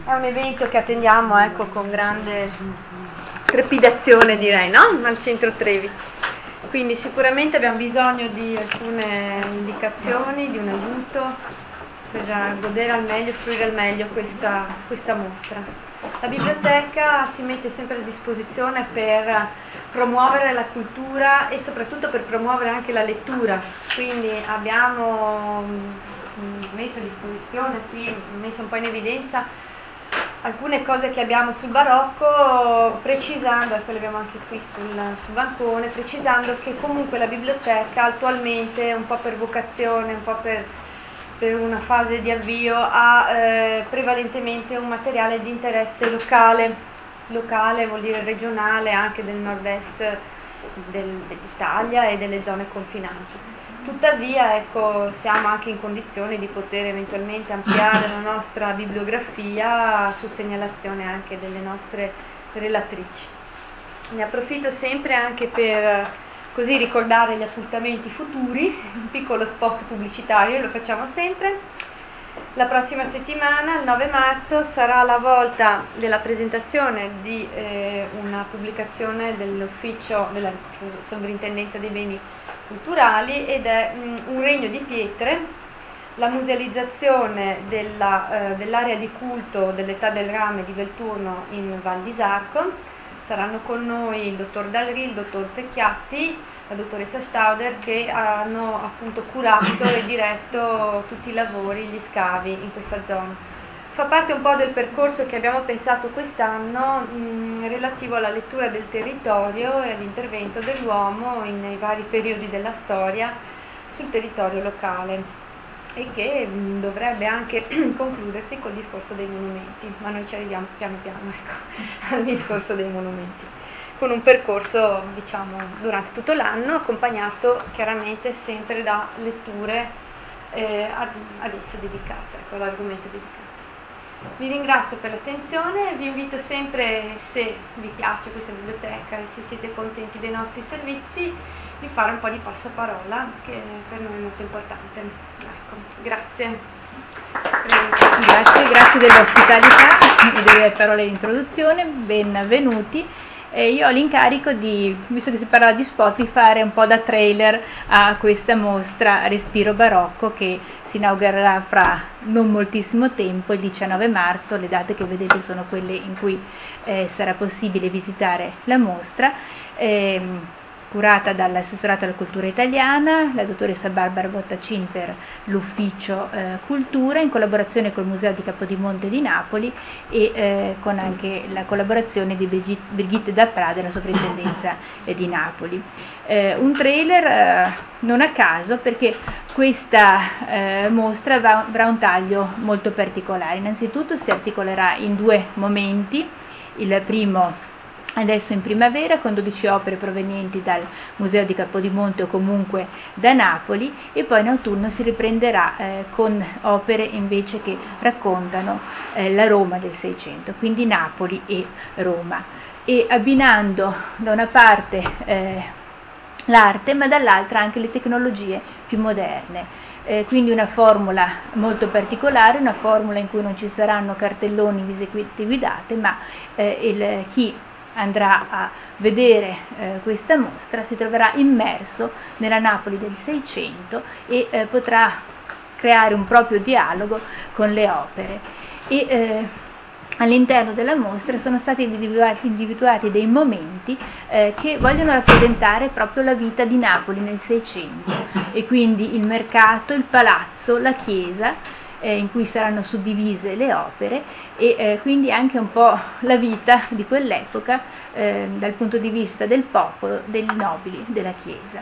È un evento che attendiamo, ecco, con grande trepidazione, direi, no? Al centro Trevi. Quindi sicuramente abbiamo bisogno di alcune indicazioni, di un aiuto per godere al meglio, fruire al meglio questa mostra. La biblioteca si mette sempre a disposizione per promuovere la cultura e soprattutto per promuovere anche la lettura, quindi abbiamo messo a disposizione qui, messo un po' in evidenza alcune cose che abbiamo sul barocco, precisando, ecco le abbiamo anche qui sul bancone, precisando che comunque la biblioteca attualmente, un po' per vocazione, un po' per una fase di avvio, ha prevalentemente un materiale di interesse locale. Locale vuol dire regionale, anche del nord-est dell'Italia e delle zone confinanti. Tuttavia, ecco, siamo anche in condizione di poter eventualmente ampliare la nostra bibliografia su segnalazione anche delle nostre relatrici. Ne approfitto sempre anche per così ricordare gli appuntamenti futuri, un piccolo spot pubblicitario, lo facciamo sempre. La prossima settimana, il 9 marzo, sarà la volta della presentazione di una pubblicazione dell'ufficio della Sovrintendenza dei Beni Culturali ed è un regno di pietre, la musealizzazione dell'area di culto dell'età del rame di Velturno in Val di Sarco. Saranno con noi il dottor Dalri, il dottor Tecchiatti, la dottoressa Stauder, che hanno appunto curato e diretto tutti i lavori, gli scavi in questa zona. Fa parte un po' del percorso che abbiamo pensato quest'anno relativo alla lettura del territorio e all'intervento dell'uomo nei vari periodi della storia sul territorio locale e che dovrebbe anche concludersi col discorso dei monumenti, ma noi ci arriviamo piano piano, ecco, al discorso dei monumenti, con un percorso, diciamo, durante tutto l'anno, accompagnato chiaramente sempre da letture ad esso dedicate, ecco, all'argomento dedicato. Vi ringrazio per l'attenzione, vi invito sempre, se vi piace questa biblioteca e se siete contenti dei nostri servizi, di fare un po' di passaparola, che per noi è molto importante. Ecco, grazie. Grazie dell'ospitalità e delle parole di introduzione, benvenuti. Io ho l'incarico di, visto che si parla di spot, di fare un po' da trailer a questa mostra Respiro Barocco che si inaugurerà fra non moltissimo tempo, il 19 marzo, le date che vedete sono quelle in cui sarà possibile visitare la mostra, curata dall'assessorato alla cultura italiana, la dottoressa Barbara Bottacin per l'ufficio cultura, in collaborazione col Museo di Capodimonte di Napoli e con anche la collaborazione di Brigitte Dapprà della Soprintendenza di Napoli. Un trailer non a caso, perché questa mostra avrà un taglio molto particolare. Innanzitutto si articolerà in due momenti, il primo adesso in primavera con 12 opere provenienti dal Museo di Capodimonte o comunque da Napoli, e poi in autunno si riprenderà con opere invece che raccontano la Roma del Seicento, quindi Napoli e Roma, e abbinando da una parte l'arte ma dall'altra anche le tecnologie più moderne. Quindi una formula molto particolare, una formula in cui non ci saranno cartelloni visite guidate, ma chi andrà a vedere questa mostra si troverà immerso nella Napoli del Seicento e potrà creare un proprio dialogo con le opere. All'interno della mostra sono stati individuati dei momenti che vogliono rappresentare proprio la vita di Napoli nel Seicento, e quindi il mercato, il palazzo, la chiesa, in cui saranno suddivise le opere, e quindi anche un po' la vita di quell'epoca dal punto di vista del popolo, dei nobili, della Chiesa.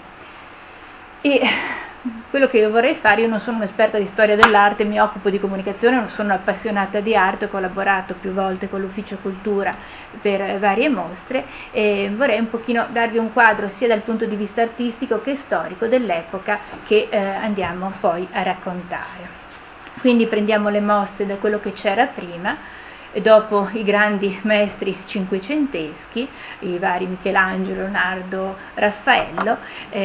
E quello che io vorrei fare, io non sono un'esperta di storia dell'arte, mi occupo di comunicazione, non sono appassionata di arte, ho collaborato più volte con l'Ufficio Cultura per varie mostre, e vorrei un pochino darvi un quadro sia dal punto di vista artistico che storico dell'epoca che andiamo poi a raccontare. Quindi prendiamo le mosse da quello che c'era prima, e dopo i grandi maestri cinquecenteschi, i vari Michelangelo, Leonardo, Raffaello,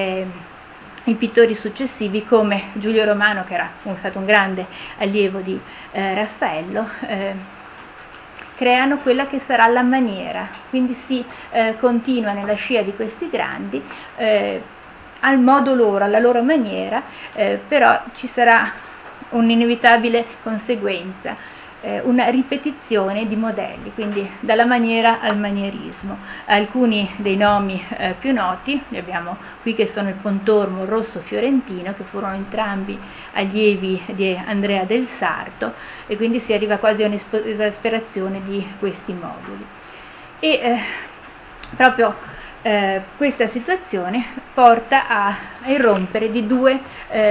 i pittori successivi come Giulio Romano, che era stato un grande allievo di Raffaello, creano quella che sarà la maniera, quindi si continua nella scia di questi grandi, al modo loro, alla loro maniera, però ci sarà un'inevitabile conseguenza, una ripetizione di modelli, quindi dalla maniera al manierismo. Alcuni dei nomi più noti li abbiamo qui, che sono il Pontormo, il Rosso Fiorentino, che furono entrambi allievi di Andrea del Sarto, e quindi si arriva quasi a un'esasperazione di questi moduli. E proprio questa situazione porta a irrompere di due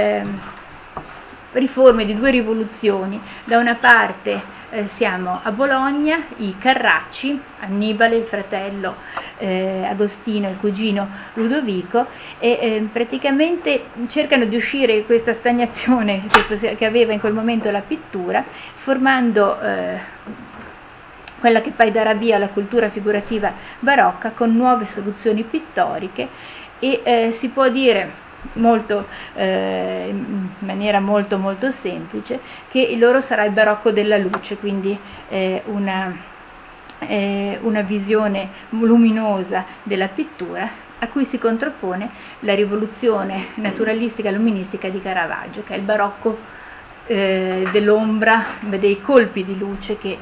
riforme, di due rivoluzioni. Da una parte siamo a Bologna, i Carracci, Annibale, il fratello Agostino, il cugino Ludovico, e praticamente cercano di uscire da questa stagnazione che aveva in quel momento la pittura, formando quella che poi darà via alla cultura figurativa barocca, con nuove soluzioni pittoriche, e si può dire in maniera molto molto semplice che il loro sarà il barocco della luce, quindi una visione luminosa della pittura, a cui si contrappone la rivoluzione naturalistica luministica di Caravaggio, che è il barocco dell'ombra, dei colpi di luce, che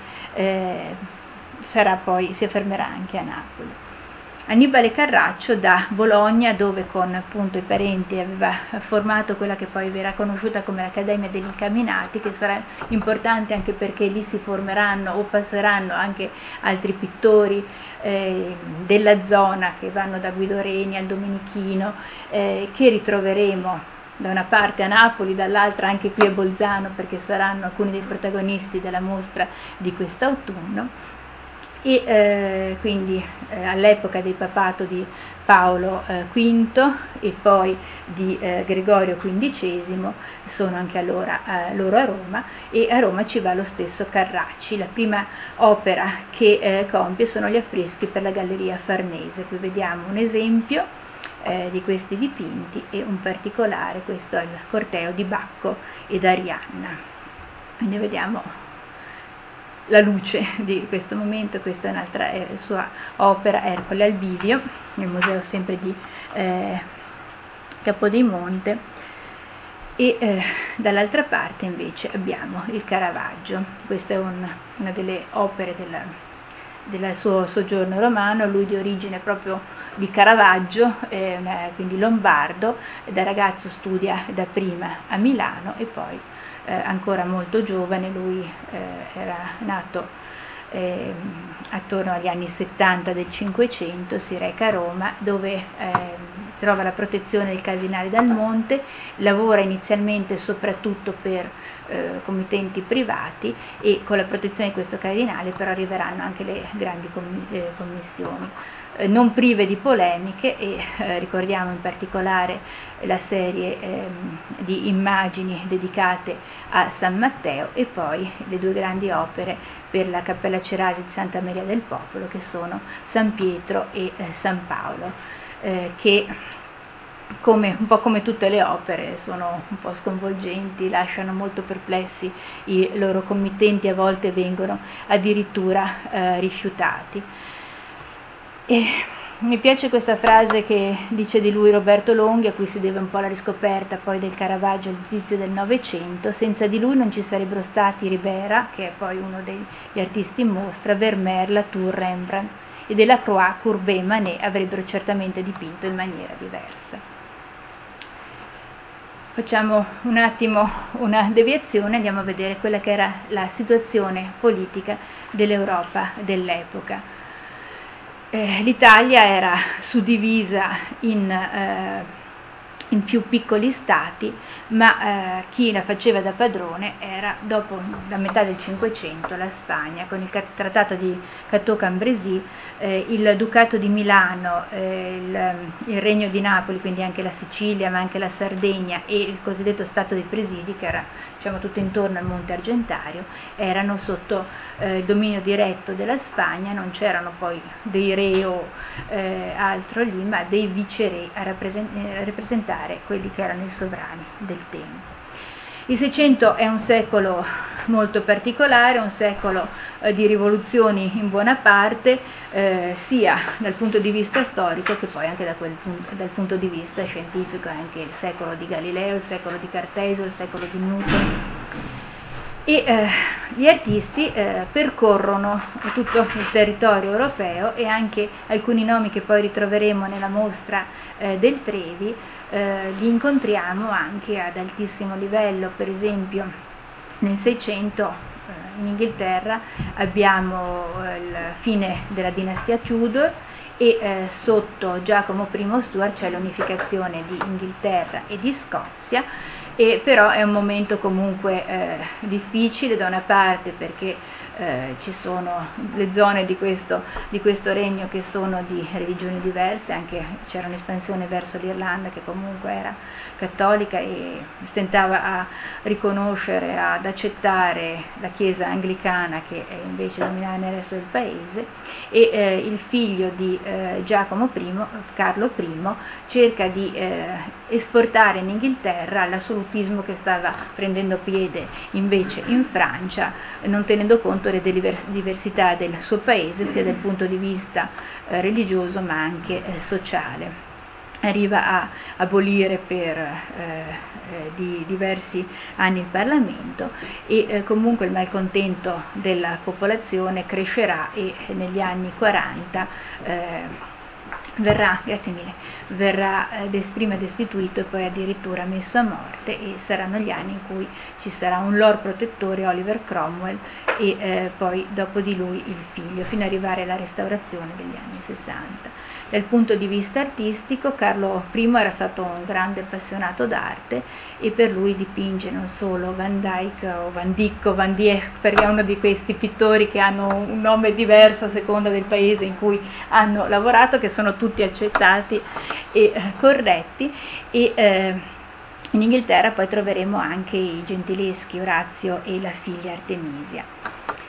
si affermerà anche a Napoli. Annibale Carraccio da Bologna, dove con appunto i parenti aveva formato quella che poi verrà conosciuta come l'Accademia degli Incaminati, che sarà importante anche perché lì si formeranno o passeranno anche altri pittori della zona, che vanno da Guido Reni al Domenichino, che ritroveremo da una parte a Napoli, dall'altra anche qui a Bolzano, perché saranno alcuni dei protagonisti della mostra di quest'autunno. E quindi all'epoca del papato di Paolo V e poi di Gregorio XV sono anche allora loro a Roma, e a Roma ci va lo stesso Carracci. La prima opera che compie sono gli affreschi per la Galleria Farnese. Qui vediamo un esempio di questi dipinti, e un particolare, questo è il corteo di Bacco ed Arianna. Quindi vediamo la luce di questo momento. Questa è un'altra sua opera, Ercole al Bivio, nel museo sempre di Capodimonte. E dall'altra parte invece abbiamo il Caravaggio. Questa è una delle opere del suo soggiorno romano, lui di origine proprio di Caravaggio, quindi lombardo. Da ragazzo studia dapprima a Milano, e poi ancora molto giovane, lui era nato attorno agli anni 70 del Cinquecento, si reca a Roma, dove trova la protezione del cardinale Dal Monte, lavora inizialmente soprattutto per committenti privati, e con la protezione di questo cardinale però arriveranno anche le grandi commissioni, non prive di polemiche, e ricordiamo in particolare la serie di immagini dedicate a San Matteo, e poi le due grandi opere per la Cappella Cerasi di Santa Maria del Popolo, che sono San Pietro e San Paolo, che un po' come tutte le opere sono un po' sconvolgenti, lasciano molto perplessi i loro committenti, a volte vengono addirittura rifiutati. E mi piace questa frase che dice di lui Roberto Longhi, a cui si deve un po' la riscoperta poi del Caravaggio all'inizio del Novecento. Senza di lui non ci sarebbero stati Ribera, che è poi uno degli artisti in mostra, Vermeer, Latour, Rembrandt, e Delacroix, Courbet e Manet avrebbero certamente dipinto in maniera diversa. Facciamo un attimo una deviazione, andiamo a vedere quella che era la situazione politica dell'Europa dell'epoca. L'Italia era suddivisa in più piccoli stati, ma chi la faceva da padrone era, dopo la metà del Cinquecento, la Spagna, con il trattato di Cateau-Cambrésis, il Ducato di Milano, il Regno di Napoli, quindi anche la Sicilia, ma anche la Sardegna, e il cosiddetto Stato dei Presidi, che era tutto intorno al Monte Argentario, erano sotto il dominio diretto della Spagna. Non c'erano poi dei re o altro lì, ma dei viceré a rappresentare quelli che erano i sovrani del tempo. Il Seicento è un secolo molto particolare, un secolo di rivoluzioni in buona parte, sia dal punto di vista storico che poi anche dal punto di vista scientifico, anche il secolo di Galileo, il secolo di Cartesio, il secolo di Newton. E gli artisti percorrono tutto il territorio europeo, e anche alcuni nomi che poi ritroveremo nella mostra del Trevi li incontriamo anche ad altissimo livello. Per esempio nel Seicento in Inghilterra abbiamo il fine della dinastia Tudor, e sotto Giacomo I Stuart c'è l'unificazione di Inghilterra e di Scozia, e però è un momento comunque difficile, da una parte perché ci sono le zone di questo regno che sono di religioni diverse, anche c'era un'espansione verso l'Irlanda che comunque era cattolica e stentava a riconoscere, ad accettare la Chiesa anglicana che invece dominava nel resto del paese, e il figlio di Giacomo I, Carlo I, cerca di esportare in Inghilterra l'assolutismo che stava prendendo piede invece in Francia, non tenendo conto delle diversità del suo paese sia dal punto di vista religioso ma anche sociale. Arriva a abolire per diversi anni il Parlamento, e comunque il malcontento della popolazione crescerà, e negli anni 40 verrà prima destituito e poi addirittura messo a morte, e saranno gli anni in cui ci sarà un Lord Protettore, Oliver Cromwell, e poi dopo di lui il figlio, fino ad arrivare alla restaurazione degli anni 60. Dal punto di vista artistico, Carlo I era stato un grande appassionato d'arte, e per lui dipinge non solo Van Dyck o Van Dyck o Van Dyck, perché è uno di questi pittori che hanno un nome diverso a seconda del paese in cui hanno lavorato, che sono tutti accettati e corretti, e in Inghilterra poi troveremo anche i gentileschi Orazio e la figlia Artemisia.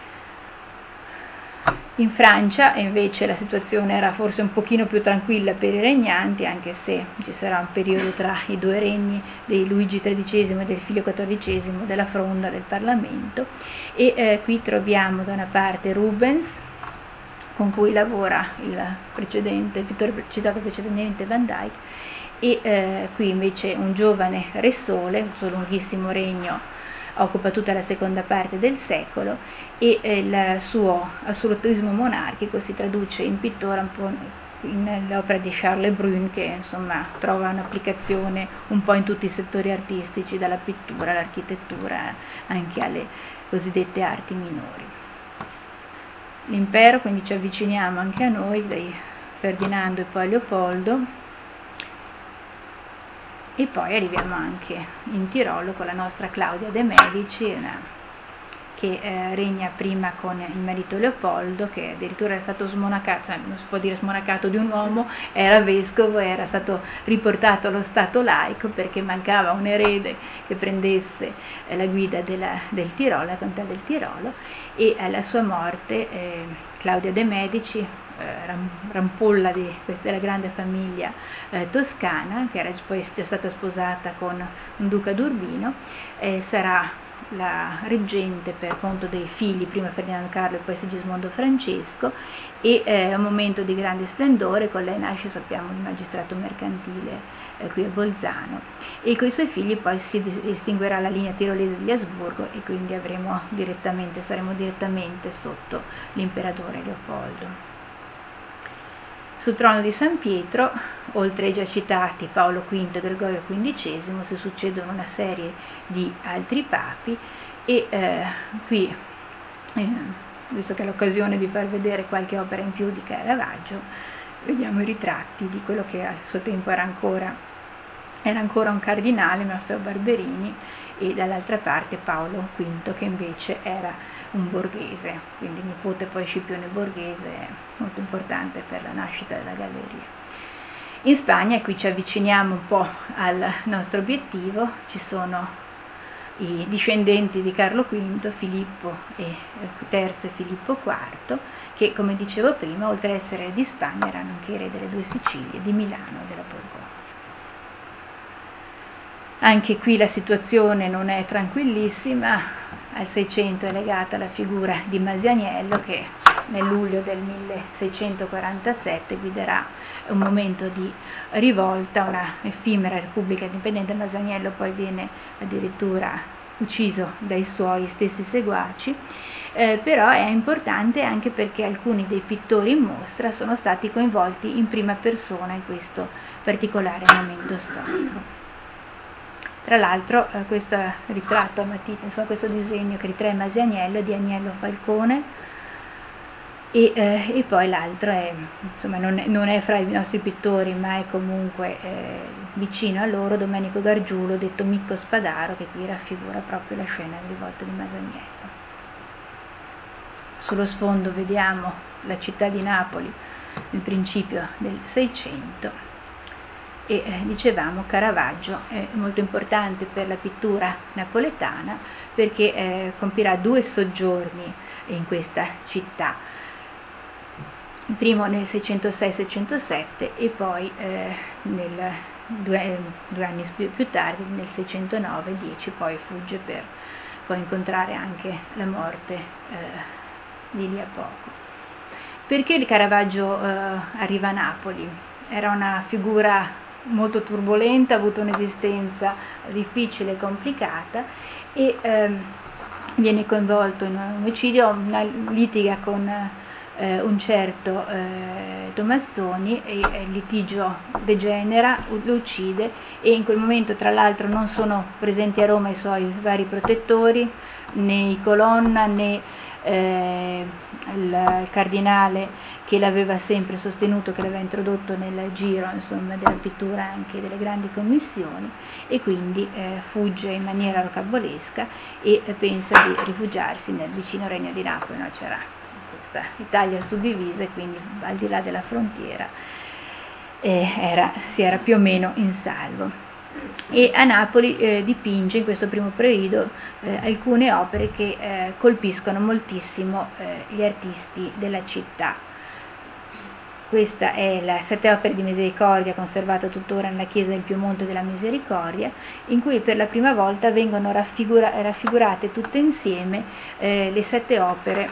In Francia invece la situazione era forse un pochino più tranquilla per i regnanti, anche se ci sarà un periodo tra i due regni di Luigi XIII e del figlio XIV della fronda del Parlamento, e qui troviamo da una parte Rubens, con cui lavora il pittore citato precedentemente Van Dyck, e qui invece un giovane Re Sole, il suo lunghissimo regno occupa tutta la seconda parte del secolo, e il suo assolutismo monarchico si traduce in pittore un po' nell'opera di Charles Le Brun, che insomma trova un'applicazione un po' in tutti i settori artistici, dalla pittura all'architettura anche alle cosiddette arti minori. L'impero, quindi ci avviciniamo anche a noi, dai Ferdinando e poi Leopoldo, e poi arriviamo anche in Tirolo con la nostra Claudia de' Medici, che regna prima con il marito Leopoldo, che addirittura è stato smonacato, non si può dire smonacato di un uomo, era vescovo, era stato riportato allo stato laico perché mancava un erede che prendesse la guida del Tirolo, la contea del Tirolo, e alla sua morte Claudia de' Medici, rampolla della grande famiglia toscana, che era poi stata sposata con un duca d'Urbino, sarà la reggente per conto dei figli, prima Ferdinando Carlo e poi Sigismondo Francesco, e è un momento di grande splendore. Con lei nasce, sappiamo, il magistrato mercantile qui a Bolzano, e con i suoi figli poi si estinguerà la linea tirolese di Asburgo, e quindi saremo direttamente sotto l'imperatore Leopoldo. Sul trono di San Pietro, oltre ai già citati Paolo V e Gregorio XV, si succedono una serie di altri papi, e qui, visto che è l'occasione di far vedere qualche opera in più di Caravaggio, vediamo i ritratti di quello che al suo tempo era ancora un cardinale, Maffeo Barberini, e dall'altra parte Paolo V, che invece era un borghese, quindi nipote poi Scipione Borghese, molto importante per la nascita della galleria. In Spagna, qui ci avviciniamo un po' al nostro obiettivo, ci sono i discendenti di Carlo V, Filippo III e Filippo IV, che, come dicevo prima, oltre ad essere di Spagna, erano anche re delle due Sicilie, di Milano e della Borgogna. Anche qui la situazione non è tranquillissima. Al 600 è legata la figura di Masaniello, che nel luglio del 1647 guiderà un momento di rivolta, una effimera repubblica indipendente. Masaniello poi viene addirittura ucciso dai suoi stessi seguaci, però è importante anche perché alcuni dei pittori in mostra sono stati coinvolti in prima persona in questo particolare momento storico. Tra l'altro questo ritratto a matita, insomma questo disegno che ritrae Masaniello è di Agnello Falcone, e poi l'altro è, insomma, non è fra i nostri pittori, ma è comunque vicino a loro, Domenico Gargiulo, detto Micco Spadaro, che qui raffigura proprio la scena di rivolta di Masaniello. Sullo sfondo vediamo la città di Napoli nel principio del 600. E dicevamo, Caravaggio è molto importante per la pittura napoletana perché compirà 2 soggiorni in questa città, il primo nel 606-607 e poi due anni più tardi, nel 609-10, poi fugge per poi incontrare anche la morte di lì a poco. Perché il Caravaggio arriva a Napoli? Era una figura molto turbolenta, ha avuto un'esistenza difficile e complicata e viene coinvolto in un omicidio, una litiga con un certo Tomassoni, e il litigio degenera, lo uccide, e in quel momento tra l'altro non sono presenti a Roma i suoi vari protettori, né i Colonna né il cardinale che l'aveva sempre sostenuto, che l'aveva introdotto nel giro, insomma, della pittura anche delle grandi commissioni, e quindi fugge in maniera rocambolesca e pensa di rifugiarsi nel vicino Regno di Napoli. No? C'era questa Italia suddivisa e quindi al di là della frontiera si era più o meno in salvo. E a Napoli dipinge in questo primo periodo alcune opere che colpiscono moltissimo gli artisti della città. Questa è la 7 opere di Misericordia, conservata tuttora nella chiesa del Piemonte della Misericordia, in cui per la prima volta vengono raffigurate tutte insieme le 7 opere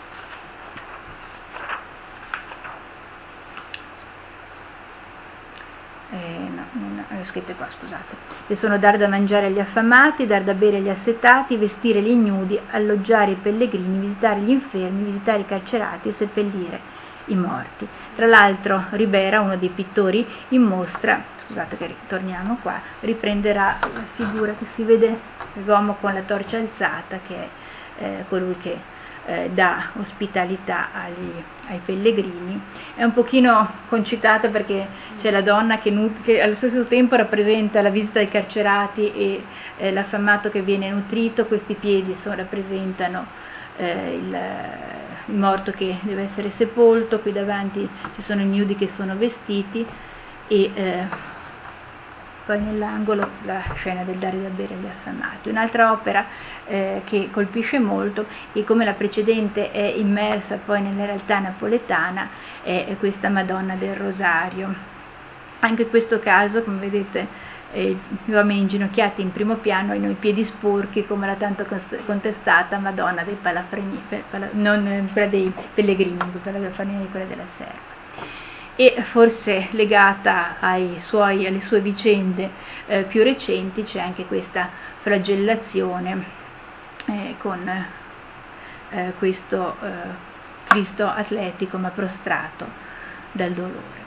non ho scritto qua, scusate, che sono dar da mangiare agli affamati, dar da bere agli assetati, vestire gli ignudi, alloggiare i pellegrini, visitare gli infermi, visitare i carcerati e seppellire i morti. Tra l'altro Ribera, uno dei pittori in mostra, scusate che ritorniamo qua, riprenderà la figura che si vede, l'uomo con la torcia alzata, che è colui che dà ospitalità ai pellegrini. È un pochino concitata perché c'è la donna che allo stesso tempo rappresenta la visita ai carcerati e l'affamato che viene nutrito. Questi piedi rappresentano il morto che deve essere sepolto, qui davanti ci sono i nudi che sono vestiti e poi nell'angolo la scena del dare da bere agli affamati. Un'altra opera che colpisce molto, e come la precedente è immersa poi nella realtà napoletana, è questa Madonna del Rosario. Anche in questo caso, come vedete, gli uomini inginocchiati in primo piano hanno i piedi sporchi, come la tanto contestata Madonna dei non quella dei pellegrini, quella del Palafreniere, quella della Serva. E forse legata alle sue vicende più recenti c'è anche questa flagellazione con questo Cristo atletico ma prostrato dal dolore.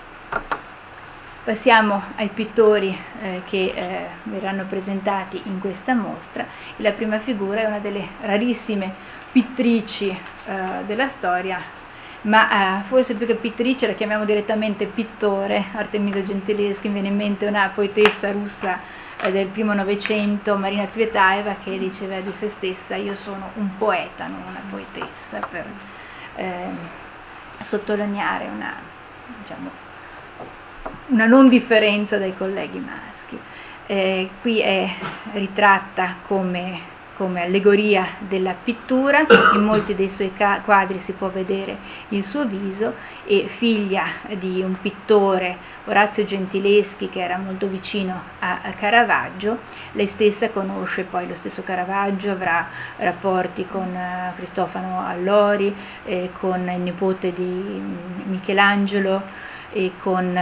Passiamo ai pittori che verranno presentati in questa mostra. La prima figura è una delle rarissime pittrici della storia, ma forse più che pittrice la chiamiamo direttamente pittore. Artemisia Gentileschi, mi viene in mente una poetessa russa del primo Novecento, Marina Tsvetaeva, che diceva di se stessa: io sono un poeta, non una poetessa, per sottolineare una non differenza dai colleghi maschi. Qui è ritratta come come allegoria della pittura, in molti dei suoi quadri si può vedere il suo viso, e figlia di un pittore, Orazio Gentileschi, che era molto vicino a Caravaggio. Lei stessa conosce poi lo stesso Caravaggio, avrà rapporti con Cristofano Allori, con il nipote di Michelangelo e con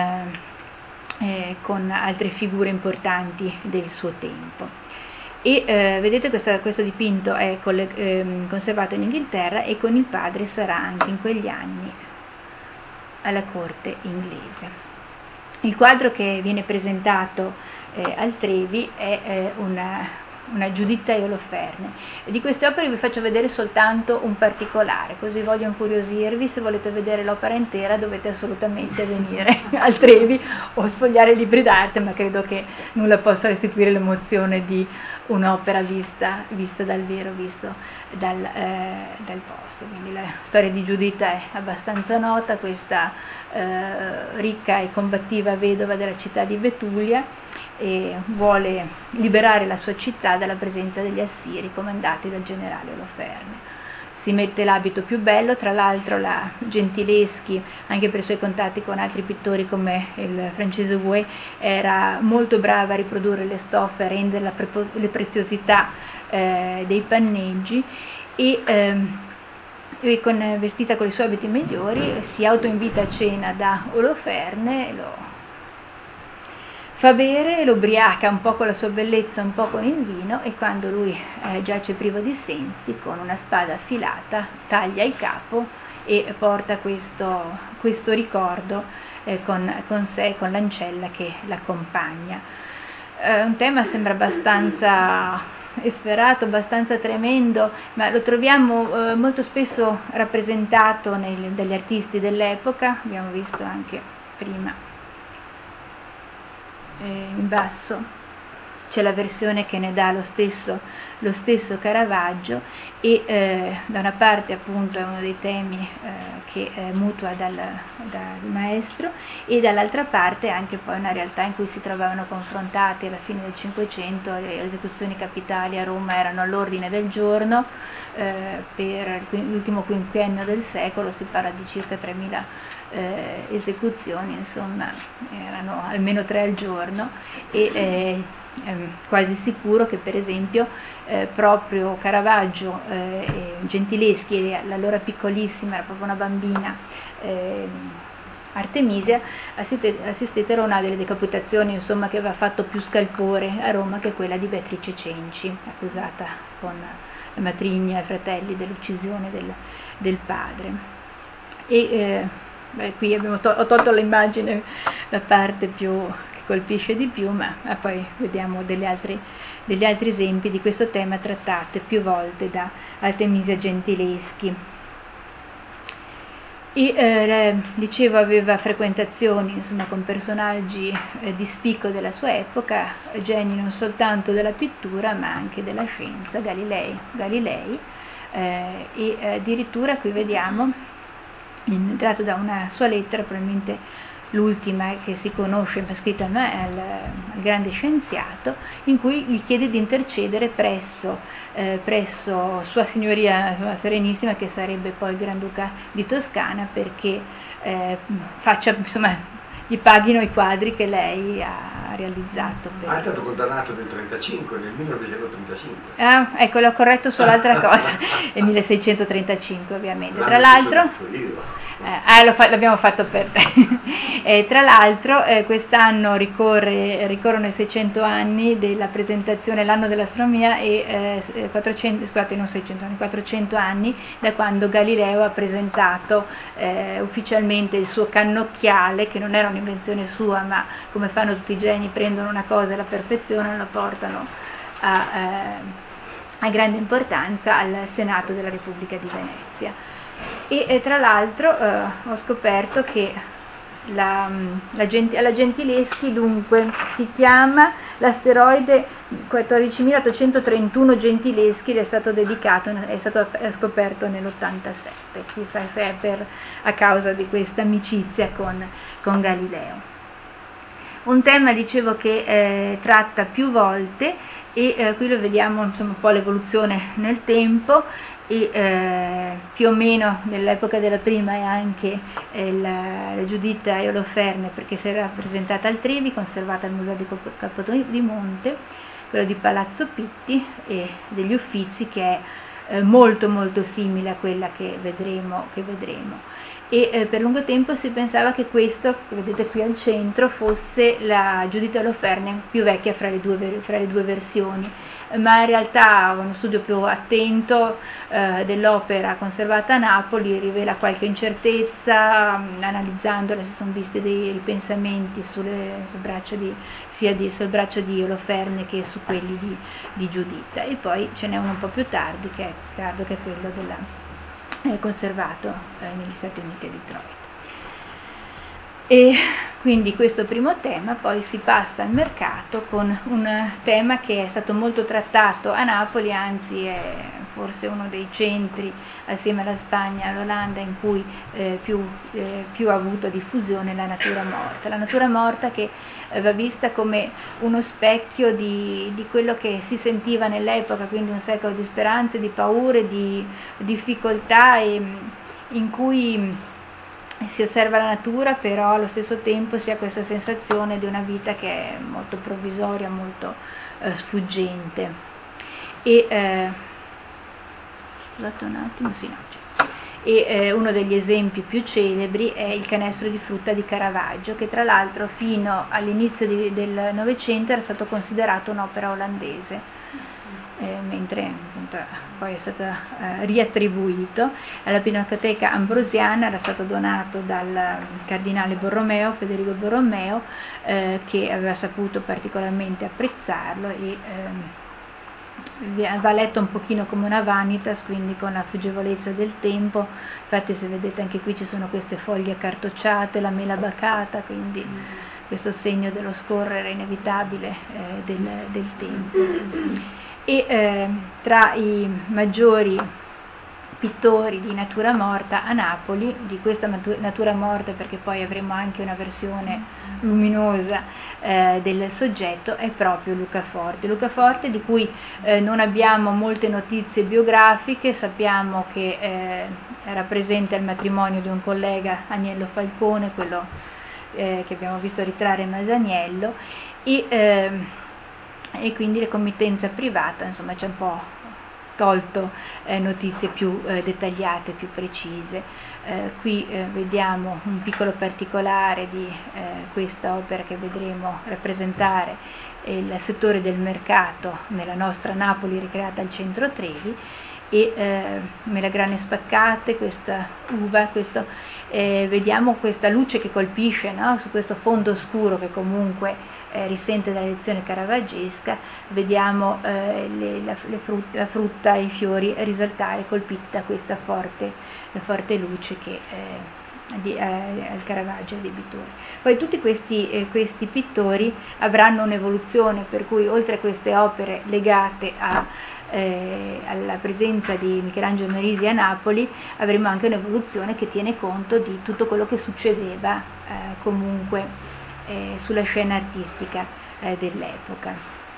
altre figure importanti del suo tempo. E vedete questo dipinto è conservato in Inghilterra, e con il padre sarà anche in quegli anni alla corte inglese. Il quadro che viene presentato al Trevi è una Giuditta e Oloferne, e di queste opere vi faccio vedere soltanto un particolare, così voglio incuriosirvi. Se volete vedere l'opera intera dovete assolutamente venire al Trevi o sfogliare i libri d'arte, ma credo che nulla possa restituire l'emozione di un'opera vista dal vero, visto dal posto. Quindi la storia di Giuditta è abbastanza nota, questa ricca e combattiva vedova della città di Betulia, e vuole liberare la sua città dalla presenza degli assiri comandati dal generale Oloferne. Si mette l'abito più bello, tra l'altro la Gentileschi, anche per i suoi contatti con altri pittori come il francese Vouet, era molto brava a riprodurre le stoffe, a rendere le preziosità dei panneggi, e vestita con i suoi abiti migliori si autoinvita a cena da Oloferne, lo fa bere, lo ubriaca un po' con la sua bellezza, un po' con il vino, e quando lui giace privo di sensi, con una spada affilata taglia il capo e porta questo ricordo con sé, con l'ancella che l'accompagna. Un tema sembra abbastanza efferato, abbastanza tremendo, ma lo troviamo molto spesso rappresentato dagli artisti dell'epoca. Abbiamo visto anche prima in basso c'è la versione che ne dà lo stesso Caravaggio, e da una parte appunto è uno dei temi che mutua dal maestro, e dall'altra parte anche poi una realtà in cui si trovavano confrontati alla fine del Cinquecento. Le esecuzioni capitali a Roma erano all'ordine del giorno, per l'ultimo quinquennio del secolo si parla di circa 3.000 esecuzioni, insomma erano almeno 3 al giorno, e quasi sicuro che per esempio proprio Caravaggio e Gentileschi e l'allora piccolissima, era proprio una bambina, Artemisia, assistettero a una delle decapitazioni, insomma, che aveva fatto più scalpore a Roma, che è quella di Beatrice Cenci, accusata con la matrigna e i fratelli dell'uccisione del padre. E qui ho tolto l'immagine, la parte più che colpisce di più, ma poi vediamo degli altri esempi di questo tema trattate più volte da Artemisia Gentileschi. E dicevo, aveva frequentazioni, insomma, con personaggi di spicco della sua epoca, geni non soltanto della pittura ma anche della scienza, Galilei, e addirittura qui vediamo, tratto da una sua lettera, probabilmente l'ultima che si conosce, scritta al grande scienziato, in cui gli chiede di intercedere presso Sua Signoria Serenissima, che sarebbe poi il Granduca di Toscana, perché faccia, insomma, gli paghino i quadri che lei ha realizzato. È stato condannato nel 1935. Ah, ecco, l'ho corretto sull'altra cosa, nel 1635 ovviamente. Tra l'altro, l'abbiamo fatto per te. Tra l'altro quest'anno ricorrono i 600 anni della presentazione, l'anno dell'astronomia, e 400 anni da quando Galileo ha presentato ufficialmente il suo cannocchiale, che non era un'invenzione sua, ma come fanno tutti i geni, prendono una cosa e la perfezionano, la portano a grande importanza al Senato della Repubblica di Venezia. E tra l'altro ho scoperto che alla Gentileschi dunque si chiama l'asteroide 14.831 Gentileschi, le è stato dedicato, è stato scoperto nell'87, chissà se è a causa di questa amicizia con Galileo. Un tema, dicevo, che tratta più volte e qui lo vediamo insomma un po' l'evoluzione nel tempo, e più o meno nell'epoca della prima è anche la Giuditta e Oloferne, perché si era presentata al Trevi, conservata al Museo di Capodimonte, quello di Palazzo Pitti e degli Uffizi, che è molto molto simile a quella che vedremo. E per lungo tempo si pensava che questo, che vedete qui al centro, fosse la Giuditta Oloferne più vecchia fra le due versioni, ma in realtà uno studio più attento dell'opera conservata a Napoli rivela qualche incertezza. Analizzandola si sono visti dei ripensamenti sul braccio di Oloferne che su quelli di Giuditta, e poi ce n'è uno un po' più tardi che è quello conservato negli Stati Uniti a Detroit. E quindi questo primo tema. Poi si passa al mercato con un tema che è stato molto trattato a Napoli, anzi è forse uno dei centri assieme alla Spagna e all'Olanda in cui più ha avuto diffusione la natura morta. La natura morta che va vista come uno specchio di quello che si sentiva nell'epoca, quindi un secolo di speranze, di paure, di difficoltà, in cui si osserva la natura, però allo stesso tempo si ha questa sensazione di una vita che è molto provvisoria, molto sfuggente. Scusate un attimo, sì, no. E uno degli esempi più celebri è il Canestro di frutta di Caravaggio, che tra l'altro fino all'inizio del Novecento era stato considerato un'opera olandese, mentre appunto, poi è stato riattribuito alla Pinacoteca Ambrosiana. Era stato donato dal cardinale Borromeo, Federico Borromeo, che aveva saputo particolarmente apprezzarlo, e va letto un pochino come una vanitas, quindi con la fuggevolezza del tempo. Infatti se vedete anche qui ci sono queste foglie accartocciate, la mela bacata, quindi questo segno dello scorrere inevitabile del tempo. E tra i maggiori pittori di natura morta a Napoli, di questa natura morta, perché poi avremo anche una versione luminosa del soggetto, è proprio Luca Forte, di cui non abbiamo molte notizie biografiche. Sappiamo che era presente al matrimonio di un collega, Agnello Falcone, quello che abbiamo visto ritrarre Masaniello, e quindi la committenza privata insomma ci ha un po' tolto notizie più dettagliate, più precise. Qui vediamo un piccolo particolare di questa opera che vedremo rappresentare il settore del mercato nella nostra Napoli ricreata al centro Trevi, e melagrane spaccate, questa uva, vediamo questa luce che colpisce, no? Su questo fondo scuro che comunque risente dalla lezione caravaggesca. Vediamo la frutta e i fiori risaltare, colpiti da questa forte luce che al Caravaggio è debitore. Poi tutti questi pittori avranno un'evoluzione, per cui oltre a queste opere legate alla presenza di Michelangelo Merisi a Napoli, avremo anche un'evoluzione che tiene conto di tutto quello che succedeva comunque sulla scena artistica dell'epoca.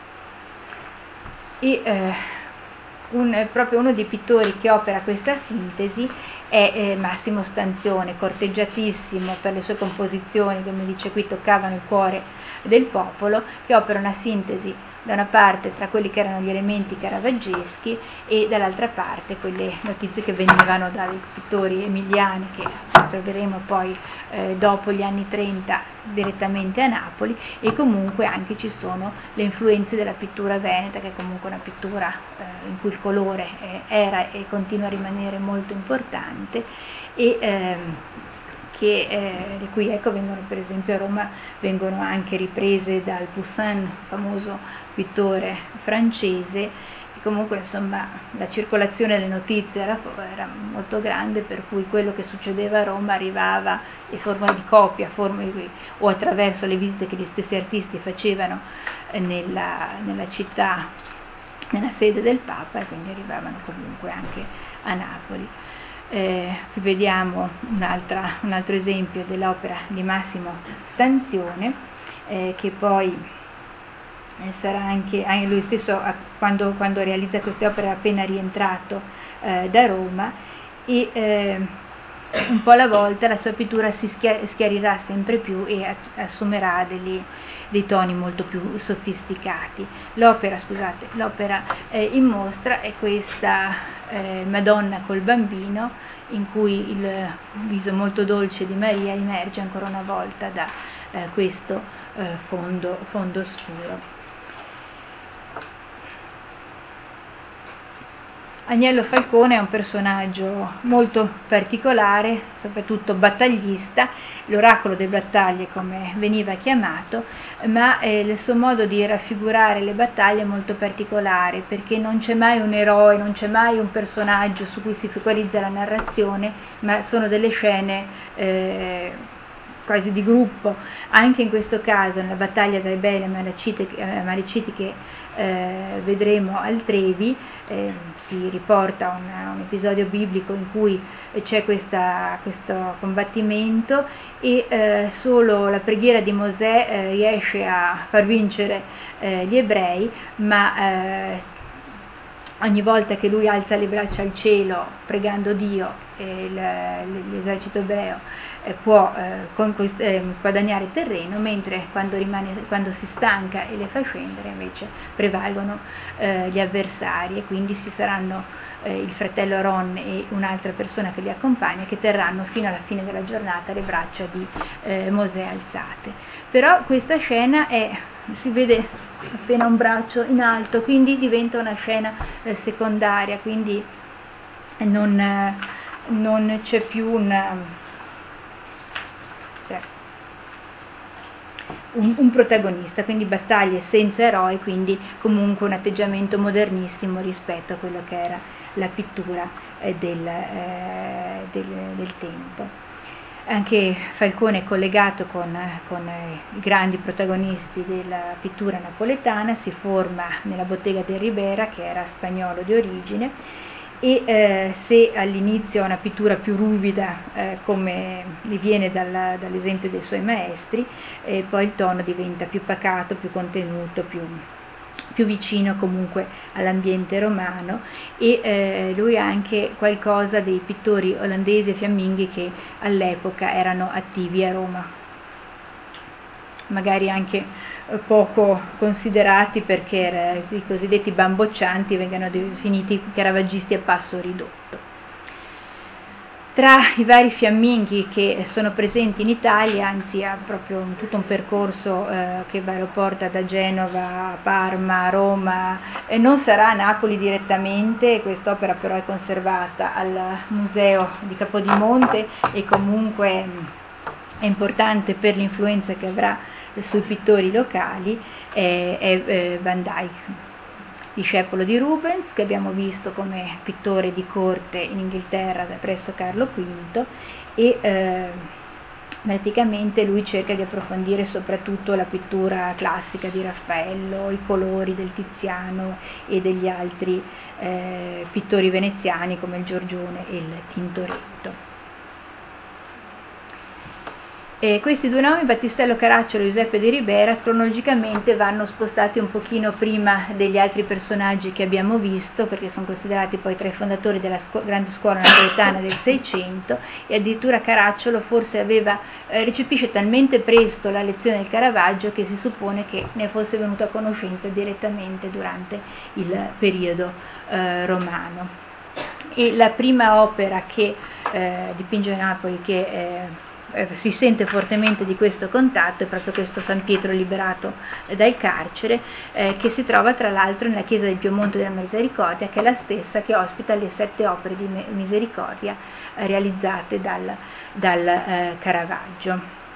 E proprio uno dei pittori che opera questa sintesi è Massimo Stanzione, corteggiatissimo per le sue composizioni, come dice qui, toccavano il cuore del popolo, che opera una sintesi da una parte tra quelli che erano gli elementi caravaggeschi e dall'altra parte quelle notizie che venivano dai pittori emiliani, che troveremo poi dopo gli anni 30 direttamente a Napoli, e comunque anche ci sono le influenze della pittura veneta, che è comunque una pittura in cui il colore era e continua a rimanere molto importante, e di cui vengono, per esempio a Roma vengono anche riprese dal Poussin, famoso pittore francese. E comunque insomma la circolazione delle notizie era molto grande, per cui quello che succedeva a Roma arrivava in forma di copia, o attraverso le visite che gli stessi artisti facevano nella città, nella sede del Papa, e quindi arrivavano comunque anche a Napoli. Qui vediamo un altro esempio dell'opera di Massimo Stanzione, che poi sarà anche lui stesso quando realizza queste opere è appena rientrato da Roma, e un po' alla volta la sua pittura si schiarirà sempre più e assumerà dei toni molto più sofisticati. L'opera in mostra è questa Madonna col bambino, in cui il viso molto dolce di Maria emerge ancora una volta da questo fondo scuro. Agnello Falcone è un personaggio molto particolare, soprattutto battaglista, l'oracolo delle battaglie come veniva chiamato, ma il suo modo di raffigurare le battaglie è molto particolare, perché non c'è mai un eroe, non c'è mai un personaggio su cui si focalizza la narrazione, ma sono delle scene quasi di gruppo. Anche in questo caso, nella battaglia tra i Bei e Amaleciti che vedremo al Trevi, si riporta un episodio biblico in cui c'è questo combattimento, e solo la preghiera di Mosè riesce a far vincere gli ebrei, ma ogni volta che lui alza le braccia al cielo pregando Dio, l'esercito ebreo può guadagnare terreno, mentre quando si stanca e le fa scendere invece prevalgono gli avversari, e quindi ci saranno il fratello Aaron e un'altra persona che li accompagna, che terranno fino alla fine della giornata le braccia di Mosè alzate. Però questa scena si vede appena un braccio in alto, quindi diventa una scena secondaria, quindi non c'è più un protagonista, quindi battaglie senza eroi, quindi comunque un atteggiamento modernissimo rispetto a quello che era la pittura del tempo. Anche Falcone è collegato con i grandi protagonisti della pittura napoletana, si forma nella bottega del Ribera, che era spagnolo di origine, e se all'inizio ha una pittura più ruvida, come gli viene dall'esempio dei suoi maestri, poi il tono diventa più pacato, più contenuto, più vicino comunque all'ambiente romano, e lui ha anche qualcosa dei pittori olandesi e fiamminghi che all'epoca erano attivi a Roma, magari anche poco considerati, perché i cosiddetti bamboccianti vengono definiti caravaggisti a passo ridotto. Tra i vari fiamminghi che sono presenti in Italia, anzi ha proprio tutto un percorso che lo porta da Genova a Parma, Roma, non sarà a Napoli direttamente, quest'opera però è conservata al Museo di Capodimonte e comunque è importante per l'influenza che avrà sui pittori locali. È Van Dyck, discepolo di Rubens, che abbiamo visto come pittore di corte in Inghilterra presso Carlo V, e praticamente lui cerca di approfondire soprattutto la pittura classica di Raffaello, i colori del Tiziano e degli altri pittori veneziani come il Giorgione e il Tintoretto. Questi due nomi, Battistello Caracciolo e Giuseppe di Ribera, cronologicamente vanno spostati un pochino prima degli altri personaggi che abbiamo visto, perché sono considerati poi tra i fondatori della grande scuola napoletana del Seicento, e addirittura Caracciolo forse recepisce talmente presto la lezione del Caravaggio che si suppone che ne fosse venuto a conoscenza direttamente durante il periodo romano. E la prima opera che dipinge a Napoli, che si sente fortemente di questo contatto, è proprio questo San Pietro liberato dal carcere, che si trova tra l'altro nella chiesa del Piemonte della Misericordia, che è la stessa che ospita le 7 opere di Misericordia realizzate dal Caravaggio.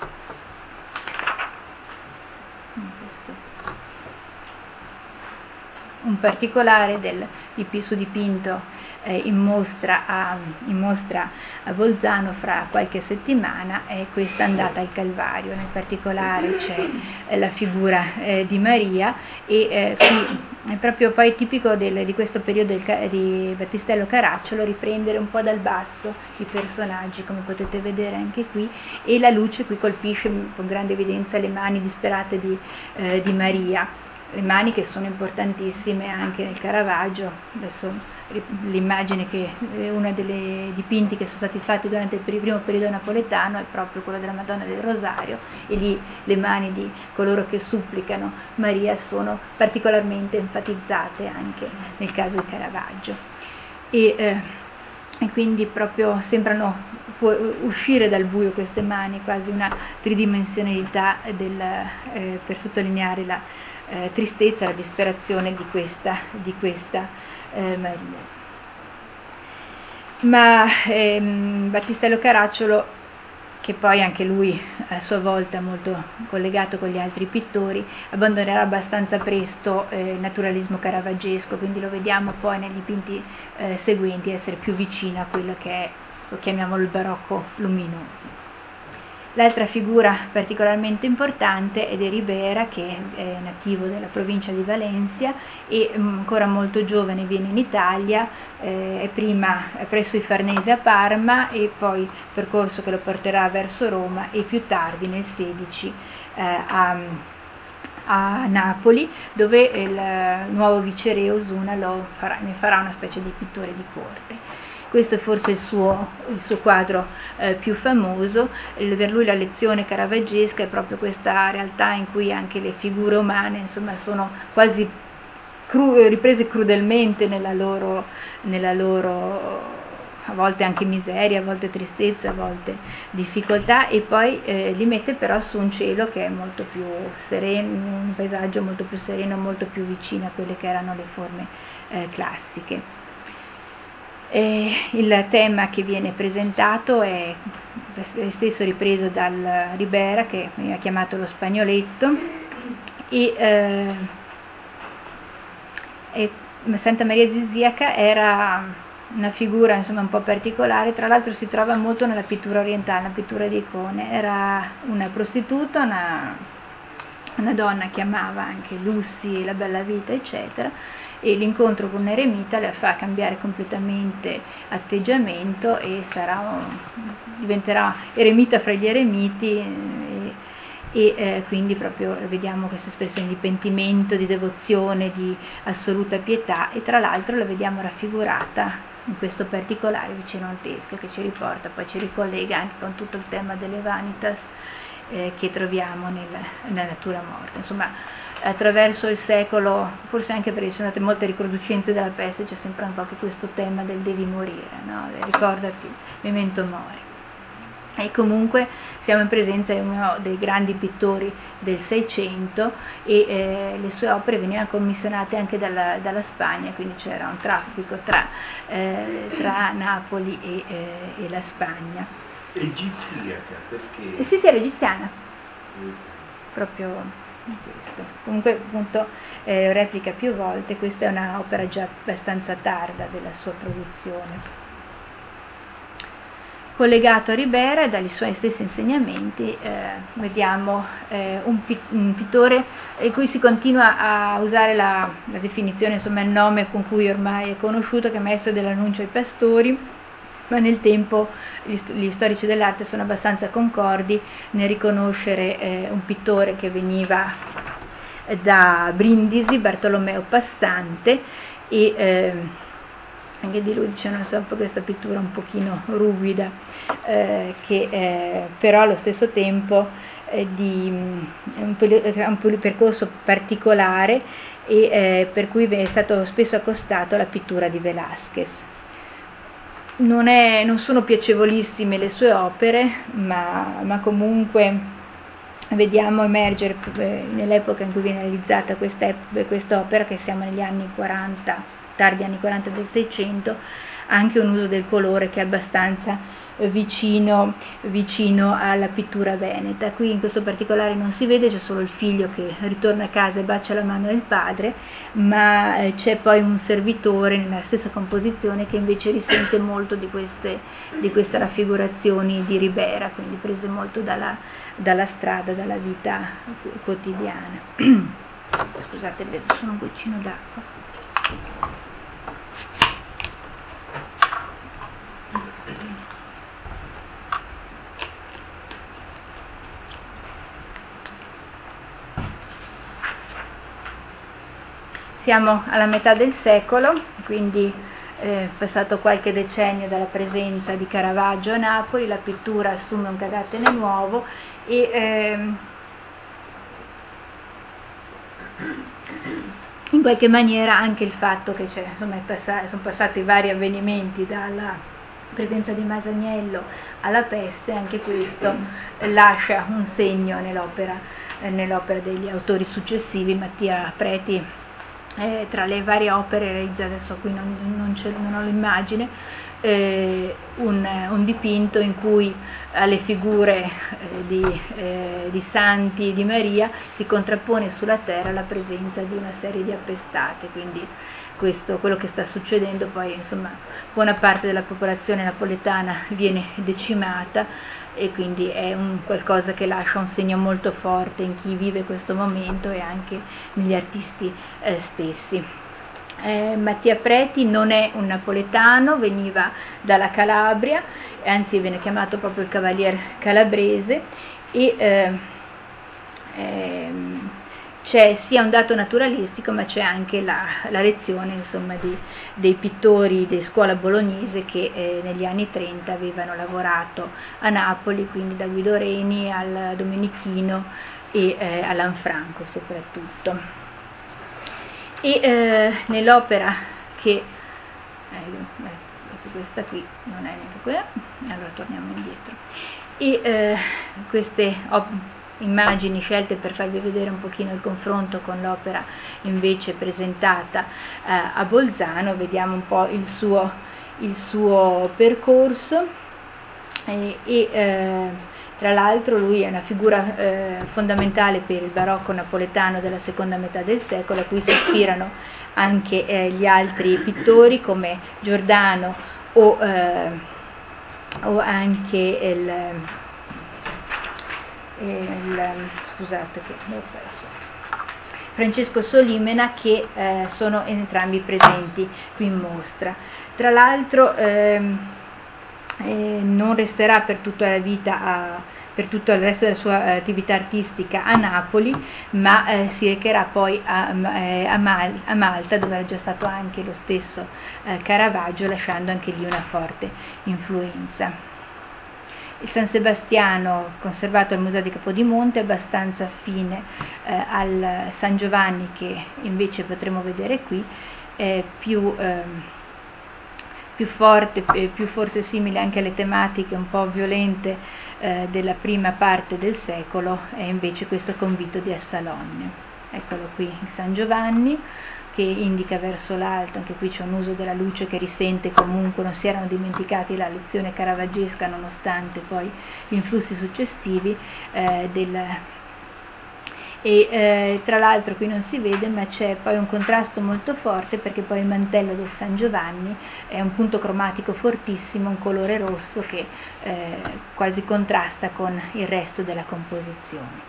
Un particolare del suo dipinto in mostra a Bolzano fra qualche settimana è questa andata al Calvario. Nel particolare c'è la figura di Maria, e qui è proprio poi tipico di questo periodo di Battistello Caracciolo riprendere un po' dal basso i personaggi, come potete vedere anche qui, e la luce qui colpisce con grande evidenza le mani disperate di Maria. le maniche sono importantissime anche nel Caravaggio. Adesso l'immagine che uno dei dipinti che sono stati fatti durante il primo periodo napoletano è proprio quello della Madonna del Rosario, e lì le mani di coloro che supplicano Maria sono particolarmente enfatizzate anche nel caso di Caravaggio, e quindi proprio sembrano uscire dal buio queste mani, quasi una tridimensionalità per sottolineare la tristezza, la disperazione di questa Maria. Ma Battistello Caracciolo, che poi anche lui a sua volta molto collegato con gli altri pittori, abbandonerà abbastanza presto il naturalismo caravaggesco, quindi lo vediamo poi negli dipinti seguenti essere più vicino a quello che è, lo chiamiamo il barocco luminoso. L'altra figura particolarmente importante è De Ribera, che è nativo della provincia di Valencia e ancora molto giovane viene in Italia, è prima presso i Farnese a Parma e poi percorso che lo porterà verso Roma e più tardi nel 16 a Napoli, dove il nuovo viceré Osuna ne farà una specie di pittore di corte. Questo è forse il suo quadro più famoso. Per lui la lezione caravaggesca è proprio questa realtà in cui anche le figure umane, insomma, sono quasi riprese crudelmente nella loro a volte anche miseria, a volte tristezza, a volte difficoltà, e poi li mette però su un cielo che è molto più sereno, un paesaggio molto più sereno, molto più vicino a quelle che erano le forme classiche. Il tema che viene presentato è stesso ripreso dal Ribera, che veniva chiamato lo Spagnoletto, e Santa Maria Ziziaca era una figura, insomma, un po' particolare. Tra l'altro si trova molto nella pittura orientale, nella pittura di icone. Era una prostituta, una donna che amava anche lussi, la bella vita, eccetera, e l'incontro con un eremita le fa cambiare completamente atteggiamento e diventerà eremita fra gli eremiti, e quindi proprio vediamo questa espressione di pentimento, di devozione, di assoluta pietà, e tra l'altro la vediamo raffigurata in questo particolare vicino al teschio che ci riporta, poi ci ricollega anche con tutto il tema delle vanitas che troviamo nella natura morta. Insomma, attraverso il secolo, forse anche perché ci sono state molte riproducenze della peste, c'è sempre un po' che questo tema del devi morire, no? Ricordati, memento mori. E comunque siamo in presenza di uno dei grandi pittori del Seicento, e le sue opere venivano commissionate anche dalla Spagna, quindi c'era un traffico tra Napoli e la Spagna. Egiziaca, perché? Sì, era egiziana. Proprio questo. Comunque, appunto, replica più volte. Questa è un'opera già abbastanza tarda della sua produzione. Collegato a Ribera e dagli suoi stessi insegnamenti vediamo un pittore in cui si continua a usare la definizione, insomma il nome con cui ormai è conosciuto, che è maestro dell'annuncio ai pastori, ma nel tempo gli storici dell'arte sono abbastanza concordi nel riconoscere un pittore che veniva da Brindisi, Bartolomeo Passante, e anche di lui dicevano un po' questa pittura un pochino ruvida, che però allo stesso tempo ha un percorso particolare, e per cui è stato spesso accostato alla pittura di Velázquez. Non sono piacevolissime le sue opere, ma comunque vediamo emergere nell'epoca in cui viene realizzata quest'opera, che siamo negli anni 40, tardi anni 40 del Seicento, anche un uso del colore che è abbastanza vicino alla pittura veneta. Qui in questo particolare non si vede, c'è solo il figlio che ritorna a casa e bacia la mano del padre, ma c'è poi un servitore nella stessa composizione che invece risente molto di queste raffigurazioni di Ribera, quindi prese molto dalla strada, dalla vita quotidiana. Scusate, sono un goccino d'acqua. Siamo alla metà del secolo, quindi passato qualche decennio dalla presenza di Caravaggio a Napoli, la pittura assume un carattere nuovo e in qualche maniera anche il fatto che sono passati vari avvenimenti dalla presenza di Masaniello alla peste, anche questo lascia un segno nell'opera degli autori successivi. Mattia Preti, tra le varie opere realizzate, adesso qui non ho l'immagine, un dipinto in cui alle figure di santi di Maria si contrappone sulla terra la presenza di una serie di appestate, quindi questo quello che sta succedendo. Poi insomma buona parte della popolazione napoletana viene decimata e quindi è un qualcosa che lascia un segno molto forte in chi vive questo momento e anche negli artisti stessi. Mattia Preti non è un napoletano, veniva dalla Calabria, anzi viene chiamato proprio il Cavalier Calabrese, e c'è sia un dato naturalistico, ma c'è anche la lezione insomma dei pittori di scuola bolognese che negli anni 30 avevano lavorato a Napoli, quindi da Guido Reni al Domenichino e a Lanfranco soprattutto. E nell'opera che questa qui non è neanche quella, allora torniamo indietro, e queste immagini scelte per farvi vedere un pochino il confronto con l'opera invece presentata a Bolzano. Vediamo un po' il suo percorso tra l'altro lui è una figura fondamentale per il barocco napoletano della seconda metà del secolo, a cui si ispirano anche gli altri pittori come Giordano o anche scusate che l'ho perso, Francesco Solimena, che sono entrambi presenti qui in mostra. Tra l'altro non resterà per tutta la vita per tutto il resto della sua attività artistica a Napoli, ma si recherà poi a Malta, dove era già stato anche lo stesso Caravaggio, lasciando anche lì una forte influenza. Il San Sebastiano, conservato al Museo di Capodimonte, è abbastanza affine al San Giovanni, che invece potremo vedere qui, è più forte, più forse simile anche alle tematiche un po' violente della prima parte del secolo, è invece questo Convito di Essalonne. Eccolo qui il San Giovanni, che indica verso l'alto, anche qui c'è un uso della luce che risente comunque, non si erano dimenticati la lezione caravaggesca nonostante poi gli influssi successivi tra l'altro qui non si vede, ma c'è poi un contrasto molto forte, perché poi il mantello del San Giovanni è un punto cromatico fortissimo, un colore rosso che quasi contrasta con il resto della composizione.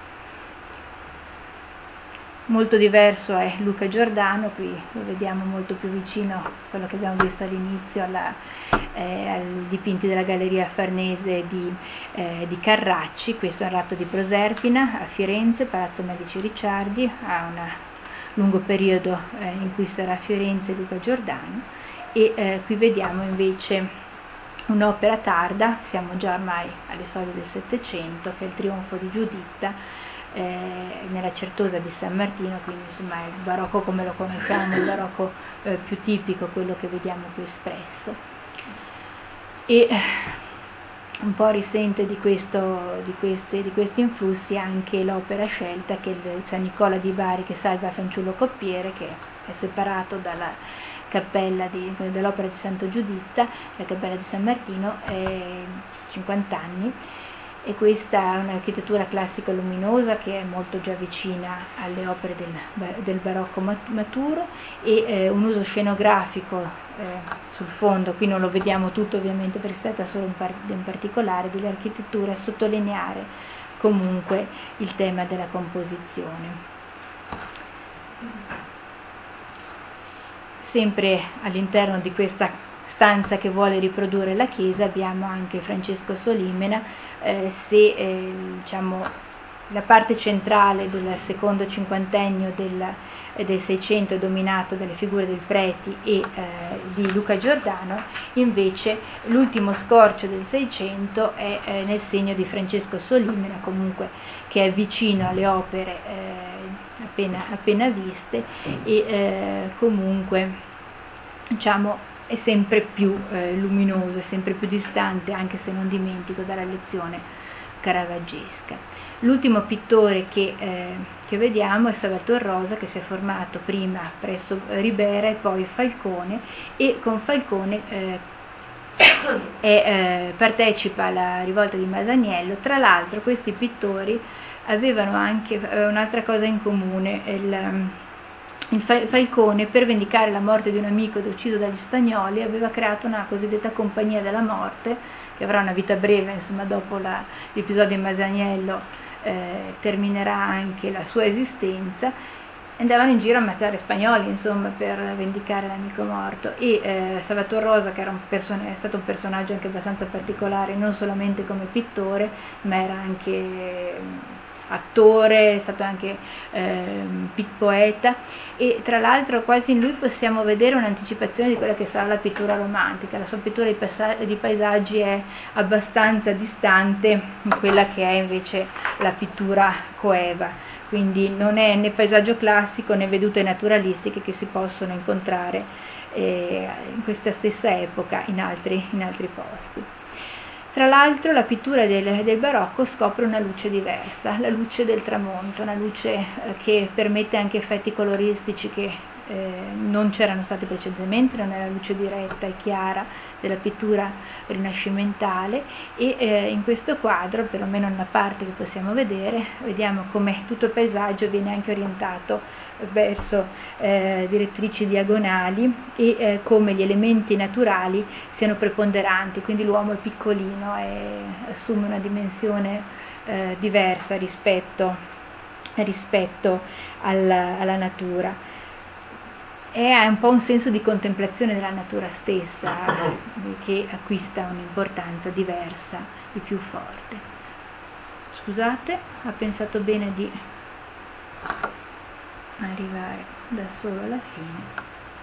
Molto diverso è Luca Giordano, qui lo vediamo molto più vicino a quello che abbiamo visto all'inizio, ai dipinti della Galleria Farnese di Carracci. Questo è un ritratto di Proserpina a Firenze, Palazzo Medici Ricciardi, ha un lungo periodo in cui sarà a Firenze Luca Giordano, e qui vediamo invece un'opera tarda, siamo già ormai alle soglie del Settecento, che è il Trionfo di Giuditta, nella Certosa di San Martino, quindi insomma è il barocco come lo conosciamo, il barocco più tipico, quello che vediamo qui espresso, e un po' risente di questi influssi anche l'opera scelta, che è il San Nicola di Bari che salva Fanciullo Coppiere, che è separato dalla cappella dell'opera di Santo Giuditta, la cappella di San Martino, 50 anni. E questa è un'architettura classica luminosa che è molto già vicina alle opere del barocco maturo, e un uso scenografico sul fondo, qui non lo vediamo tutto ovviamente perché si tratta solo in particolare dell'architettura, a sottolineare comunque il tema della composizione. Sempre all'interno di questa stanza che vuole riprodurre la chiesa abbiamo anche Francesco Solimena. Se diciamo la parte centrale del secondo cinquantennio del Seicento è dominata dalle figure del Preti e di Luca Giordano, invece l'ultimo scorcio del Seicento è nel segno di Francesco Solimena, comunque che è vicino alle opere appena viste e comunque diciamo è sempre più luminoso, è sempre più distante, anche se non dimentico, dalla lezione caravaggesca. L'ultimo pittore che vediamo è Salvator Rosa, che si è formato prima presso Ribera e poi Falcone, e con Falcone partecipa alla rivolta di Masaniello. Tra l'altro questi pittori avevano anche un'altra cosa in comune. Il Falcone, per vendicare la morte di un amico ucciso dagli spagnoli, aveva creato una cosiddetta compagnia della morte, che avrà una vita breve, insomma, dopo l'episodio di Masaniello terminerà anche la sua esistenza. Andavano in giro a ammazzare spagnoli, insomma, per vendicare l'amico morto, e Salvator Rosa, che è stato un personaggio anche abbastanza particolare, non solamente come pittore, ma era anche attore, è stato anche poeta, e tra l'altro quasi in lui possiamo vedere un'anticipazione di quella che sarà la pittura romantica. La sua pittura di paesaggi è abbastanza distante da quella che è invece la pittura coeva, quindi non è né paesaggio classico né vedute naturalistiche che si possono incontrare in questa stessa epoca in altri posti. Tra l'altro la pittura del barocco scopre una luce diversa, la luce del tramonto, una luce che permette anche effetti coloristici che non c'erano stati precedentemente, non è la luce diretta e chiara della pittura rinascimentale, e in questo quadro, perlomeno nella parte che possiamo vedere, vediamo come tutto il paesaggio viene anche orientato verso direttrici diagonali e come gli elementi naturali siano preponderanti, quindi l'uomo è piccolino e assume una dimensione diversa rispetto alla natura. È un po' un senso di contemplazione della natura stessa che acquista un'importanza diversa e più forte. Scusate, ha pensato bene di arrivare da solo alla fine.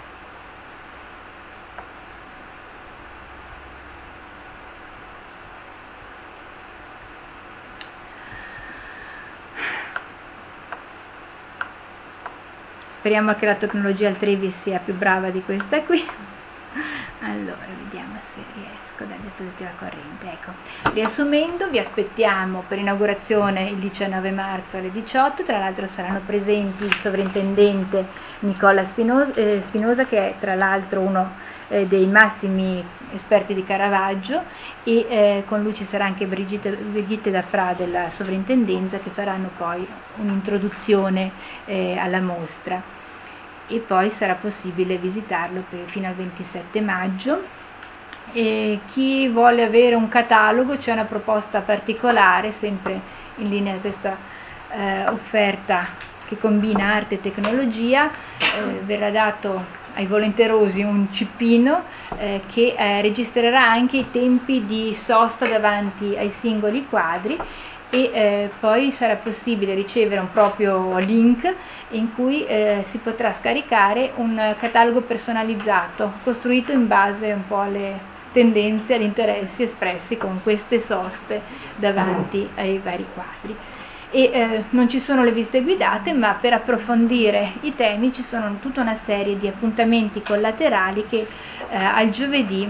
Speriamo che la tecnologia al Trevi sia più brava di questa qui. Allora, vediamo se riesco dalla diapositiva corrente. Ecco, riassumendo, vi aspettiamo per inaugurazione il 19 marzo alle 18. Tra l'altro saranno presenti il sovrintendente Nicola Spinosa, che è tra l'altro uno dei massimi esperti di Caravaggio, e con lui ci sarà anche Brigitte Dapprà della sovrintendenza, che faranno poi un'introduzione alla mostra, e poi sarà possibile visitarlo fino al 27 maggio. E chi vuole avere un catalogo, c'è una proposta particolare, sempre in linea con questa offerta che combina arte e tecnologia. Verrà dato ai volenterosi un cippino che registrerà anche i tempi di sosta davanti ai singoli quadri, e poi sarà possibile ricevere un proprio link in cui si potrà scaricare un catalogo personalizzato, costruito in base un po' alle tendenze, agli interessi espressi con queste soste davanti ai vari quadri. E non ci sono le visite guidate, ma per approfondire i temi ci sono tutta una serie di appuntamenti collaterali che al giovedì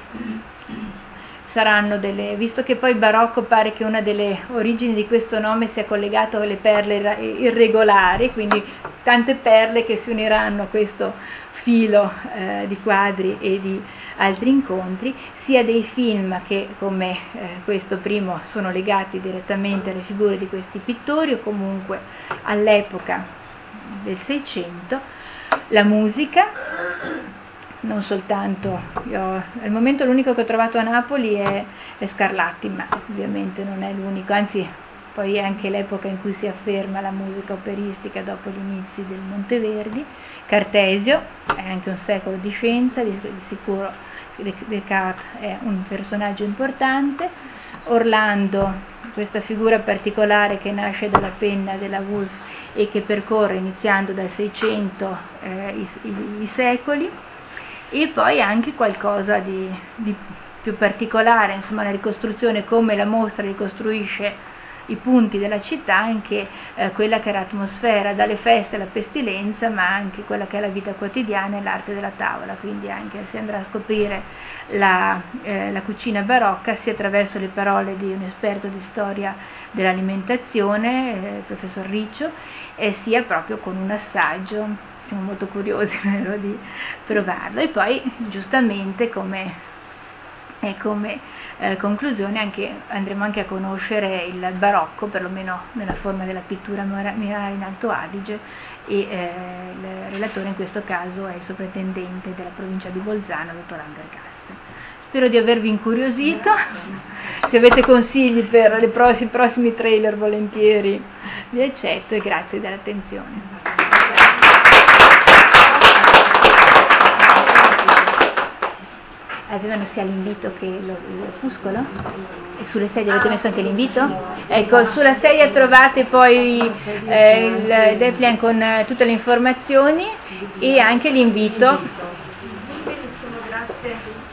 saranno visto che poi barocco pare che una delle origini di questo nome sia collegato alle perle irregolari, quindi tante perle che si uniranno a questo filo di quadri e di altri incontri, sia dei film che, come questo primo, sono legati direttamente alle figure di questi pittori o comunque all'epoca del Seicento, la musica. Non soltanto, al momento l'unico che ho trovato a Napoli è Scarlatti, ma ovviamente non è l'unico, anzi poi è anche l'epoca in cui si afferma la musica operistica dopo gli inizi del Monteverdi. Cartesio è anche un secolo di scienza, di sicuro Descartes è un personaggio importante. Orlando questa figura particolare che nasce dalla penna della Woolf e che percorre iniziando dal 600 i secoli, e poi anche qualcosa di più particolare, insomma la ricostruzione, come la mostra ricostruisce i punti della città, anche quella che era l'atmosfera, dalle feste alla pestilenza, ma anche quella che è la vita quotidiana e l'arte della tavola. Quindi anche si andrà a scoprire la cucina barocca sia attraverso le parole di un esperto di storia dell'alimentazione, il professor Riccio, e sia proprio con un assaggio. Siamo molto curiosi di provarlo. E poi giustamente come conclusione andremo anche a conoscere il barocco, perlomeno nella forma della pittura murale in Alto Adige, e il relatore in questo caso è il sovrintendente della provincia di Bolzano, dottor Andergasse. Spero di avervi incuriosito. Se avete consigli per i prossimi trailer, volentieri vi accetto, e grazie dell'attenzione. Avevano sia l'invito che l'opuscolo? E sulle sedie avete messo anche l'invito? Ecco, sulla sedia trovate poi il dépliant con tutte le informazioni e anche l'invito. Benissimo, grazie.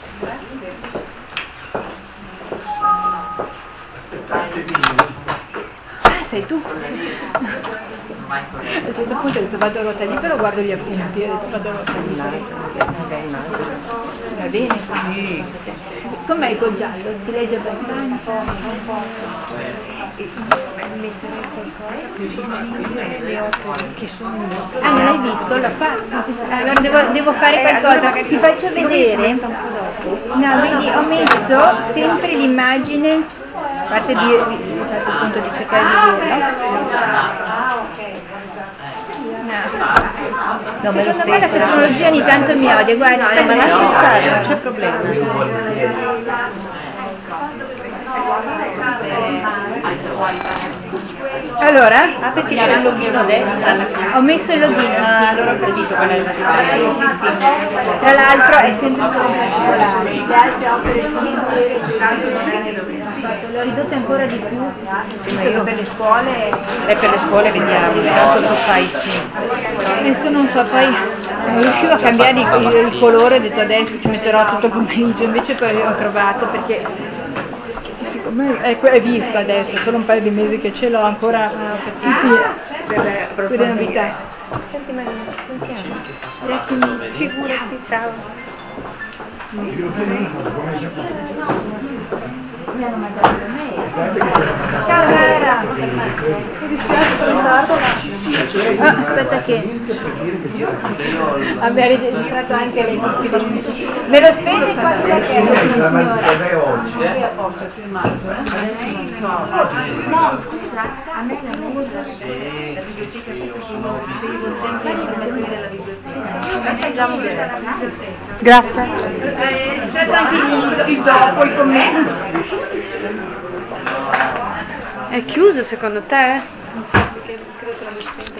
Sei tu? A un certo punto ho detto vado a ruota libera, guardo gli appunti, ho detto vado a ruota libera. Va bene? Sì. Com'è col giallo? Si legge abbastanza? Mettere qualcosa per distinguere le opere che sono. Ah, non l'hai visto? L'ho fatto. Allora devo fare qualcosa. Ti faccio vedere. No, vedi, ho messo sempre l'immagine, a parte appunto di cercare di dirlo. No, secondo me la tecnologia ogni tanto mi odia, guarda, ma lascia stare, non c'è problema. Allora? Ah, perché c'è il login a destra? Ho messo il login. Ah, allora ho capito qual è il Sì. Tra l'altro è sempre solo particolare. Le altre opere l'ho ridotte ancora di più, per le scuole. E per le scuole vediamo, cosa fai, sì. Adesso non so, poi non riuscivo a cambiare il colore, ho detto adesso ci metterò tutto il pomeriggio, invece poi ho trovato, perché siccome è vista adesso, solo un paio di mesi che ce l'ho ancora tutti per le novità. Senti Marina, sentiamo. Figurati, ciao. Ciao Gara! Aspetta che abbiamo registrato anche le copie. Me lo spende quanto da che signora? No, scusa, a me la mostra la biblioteca devo sempre l'informazione della biblioteca. Grazie. Registrato anche il dopo, i commenti. È chiuso secondo te? Non so, perché credo che l'abbia spento.